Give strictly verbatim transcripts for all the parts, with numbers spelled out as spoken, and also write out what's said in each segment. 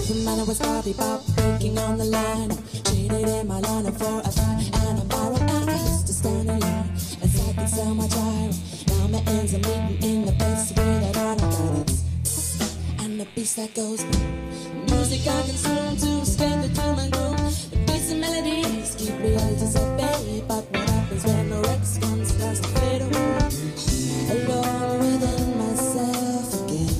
The man was Bobby Bob, breaking on the line. Traded in my line for a fire and a bottle. And I used to stand in line and I could sell my gyro. Now my ends are meeting in the place where that I don't got it. And the beast that goes boom. Music I consume to escape the doom and gloom. The beats and melodies keep reality at bay. But what happens when the Rex comes starts to fade away? Alone within myself again.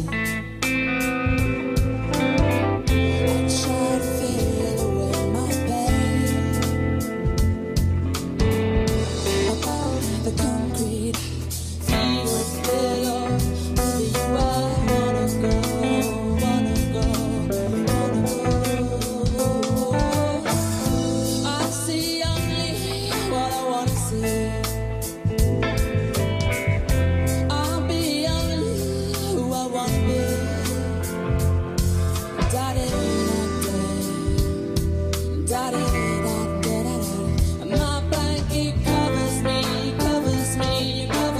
I try to feel away my pain. Above the concrete, feel it below. With you I wanna go, wanna go, wanna go. I see only what I wanna see. I'll be only who I wanna be. Da-da-da-da-da, da-da-da-da. My blanket covers me, covers me, covers me.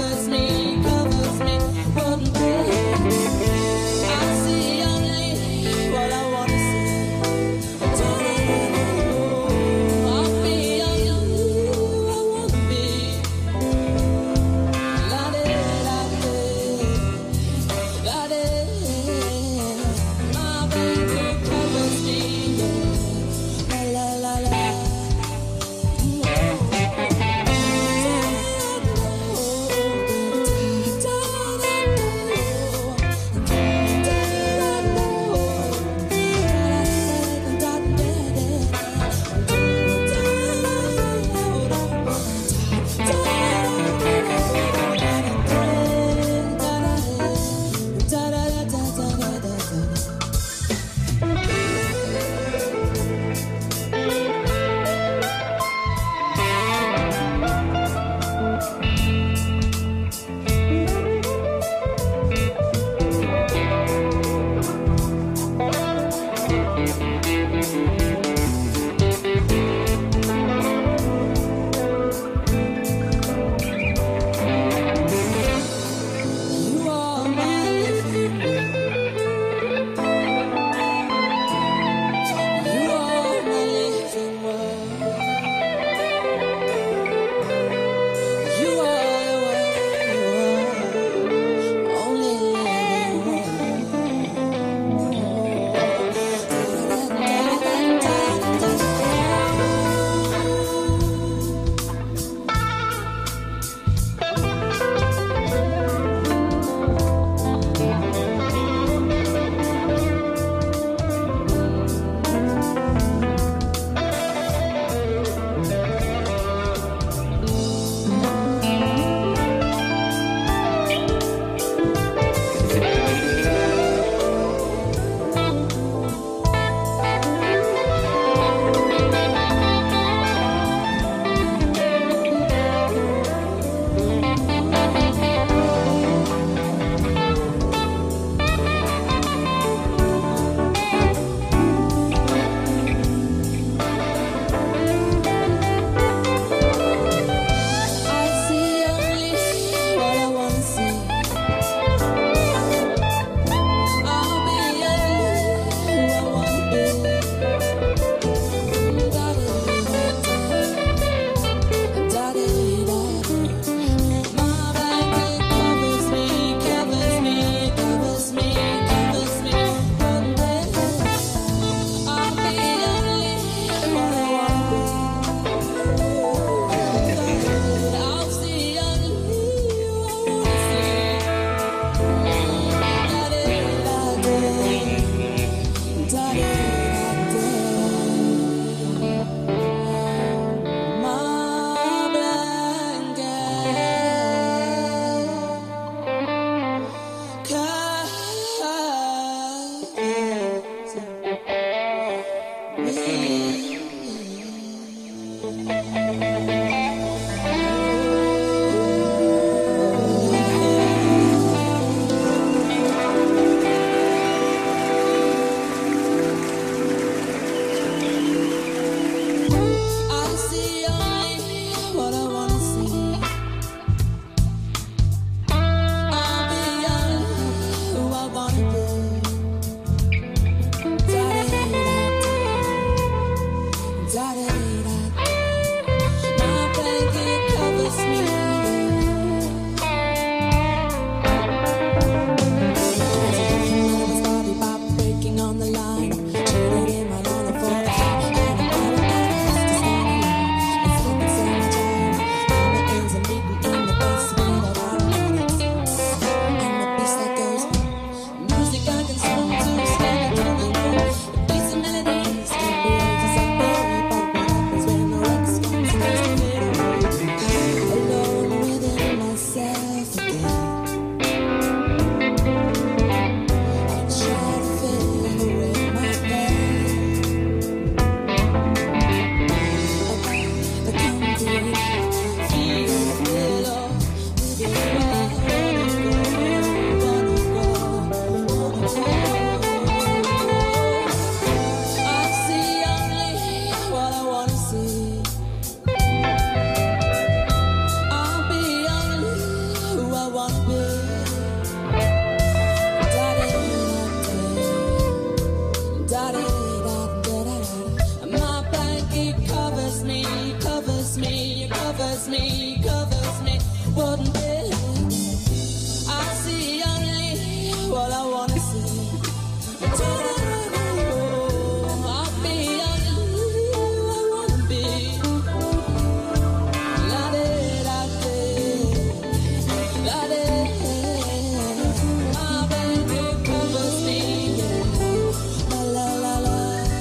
wouldn't be. I see only what I wanna see. I'll be only who I wanna be. La da da da, la da. My baby covers me, la la la la.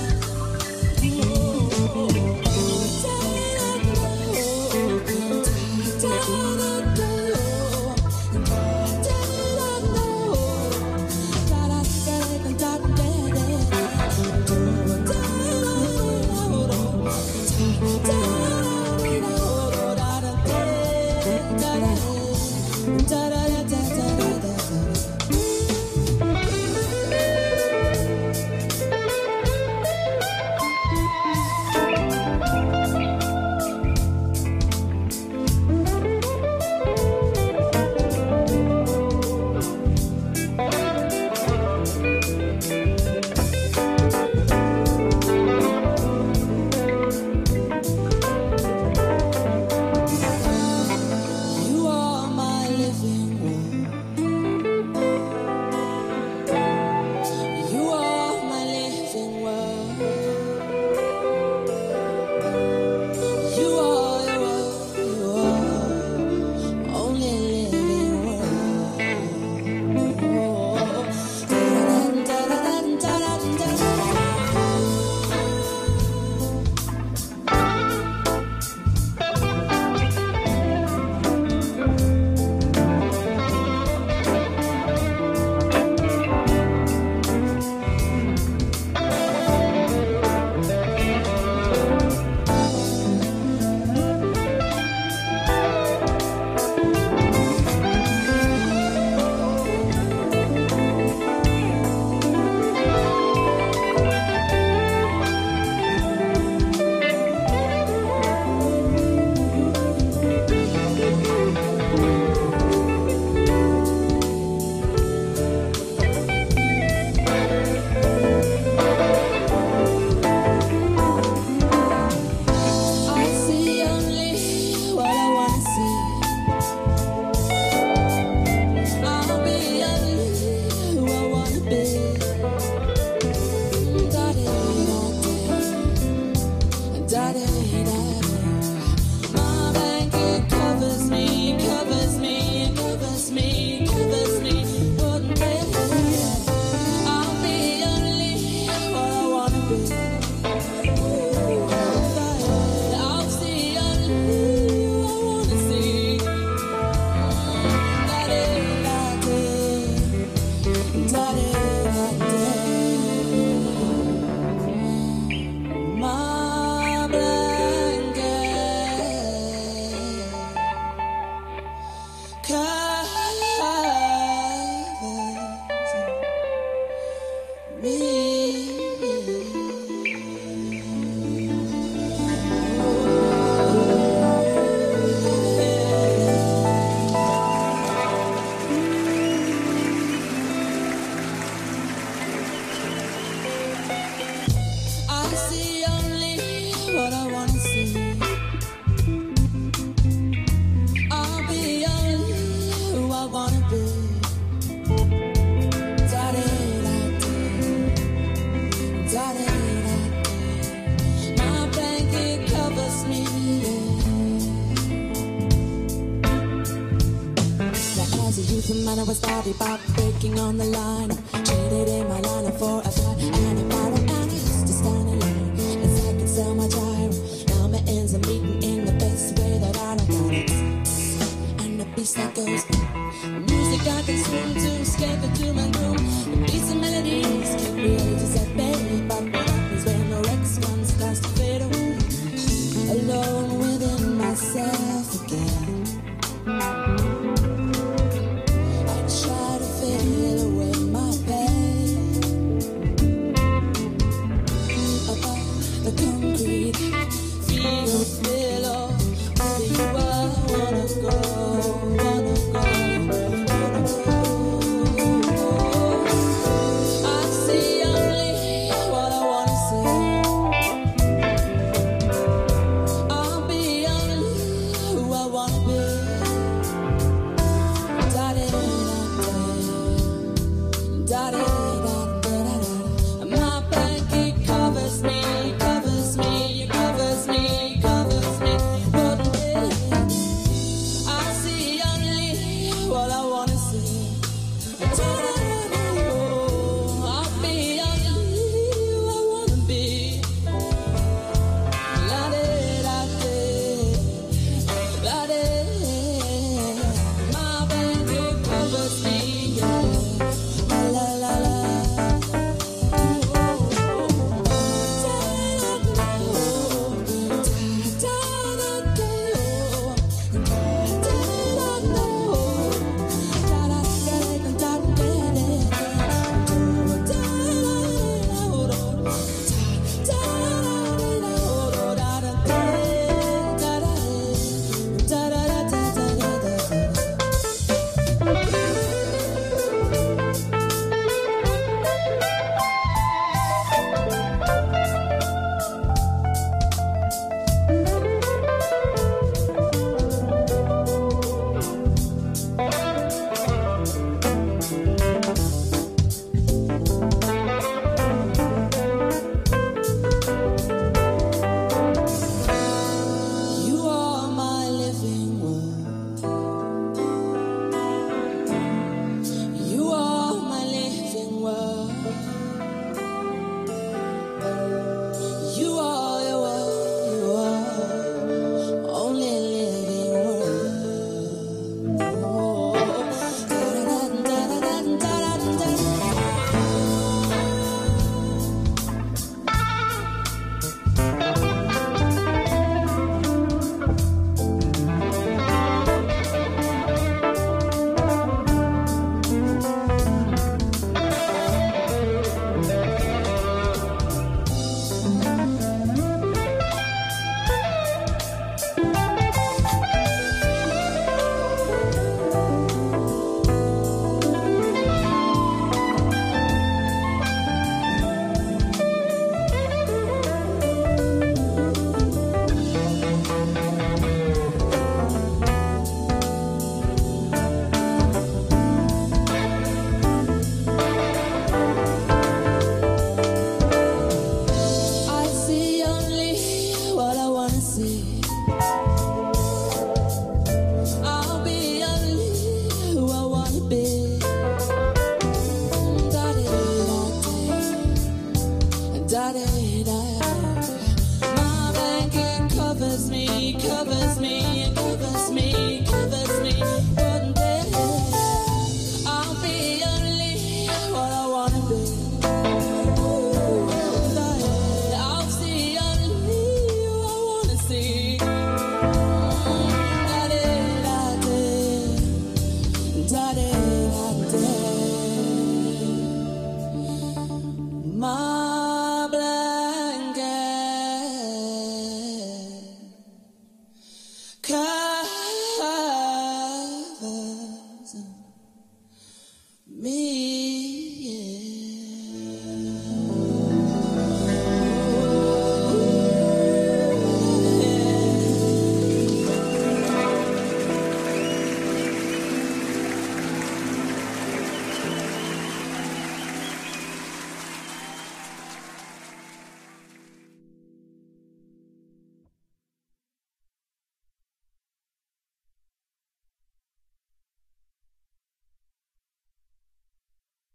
I was started by breaking on the line. Traded in my line for a fly and a bottle, and I used to stand alone as I could sell my gyro. Now my ends are meeting in the best way that I know how it. And the beast that goes, music I can swim to, escape to my room. The beats and melodies keep me ready to set baby.